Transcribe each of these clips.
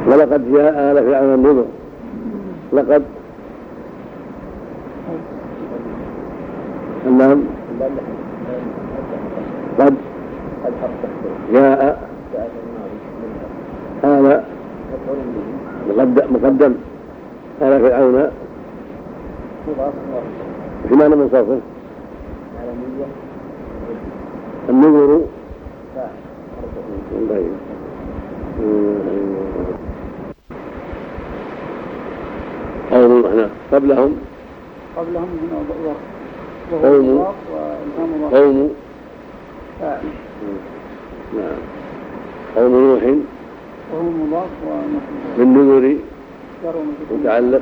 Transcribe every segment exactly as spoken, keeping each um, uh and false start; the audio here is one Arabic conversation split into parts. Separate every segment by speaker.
Speaker 1: ولقد جاء آل فرعون النذر. لقد أنهم قد جاء آل مقدم آل فرعون في معنى منصرفه النذر قوم هنا قبلهم
Speaker 2: قبلهم
Speaker 1: قوم قوم نعم قوم نوح
Speaker 2: وهو مضاف
Speaker 1: بالنذر متعلق.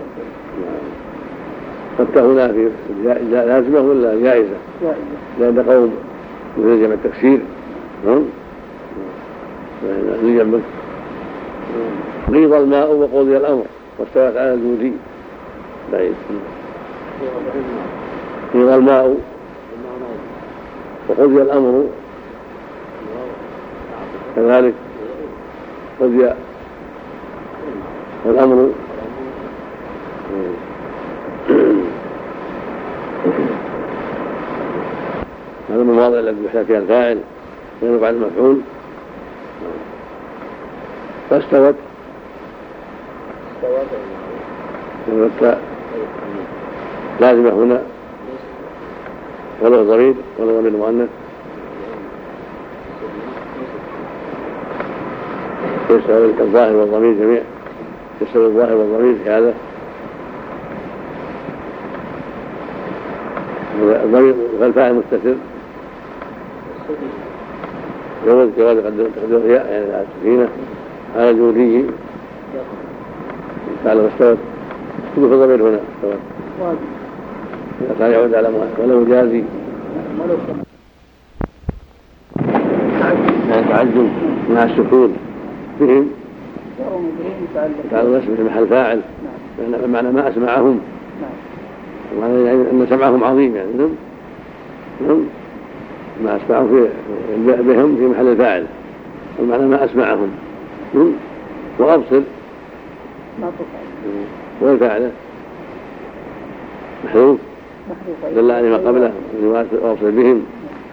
Speaker 1: قد هنا في لازمة ولا جائزة؟ لأن قوم مثل جمع التكسير نعم غيض الماء وقضي الأمر واستوت على الجودي. بعيد غيض الماء وقضي الأمر كذلك قضي الأمر هذا من المواضع التي يحتاج فيها الفاعل ينفع المفعول. فاستوت استوت لازمة هنا ولا ضمير ولا ضمير مؤنث يستوي الظاهر والضمير جميع يستوي الظاهر والضمير في هذا الضمير فالفاعل مستتر جواز جواز تقدير الياء يعني على السكينة على الجودي تعالى واستوت كل في الضمير هنا استوت كان يعود على ولو جازي تعجب مع السكون فيهم تعالى اسم في محل فاعل بمعنى ما أسمعهم ومعنى أن سمعهم عظيم يعني نعم نعم ما أسمعهم في بهم في محل الفاعل ومعنى ما أسمعهم نعم وأبصر والفاعل محذوف دل على ما قبله وأبصر بهم.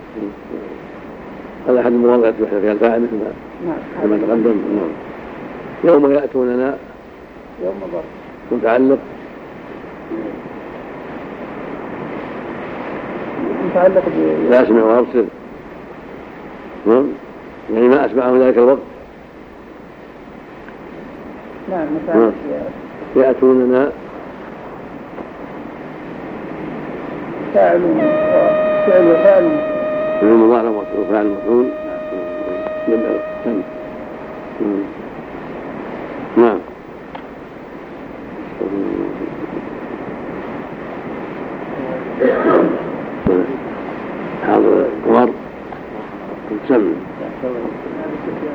Speaker 1: هذا أحد المواضع التي فيها الفاعل مثل ما تقدم. يوم يأتوننا
Speaker 2: يوم ضرب
Speaker 1: متعلق
Speaker 2: متعلق
Speaker 1: لا أسمع وأبصر يعني ما أسمعه ذلك الوقت.
Speaker 2: نعم متعلق
Speaker 1: يأتوننا
Speaker 2: فاعل فعل وفاعل
Speaker 1: المضارع وفاعل مفعول.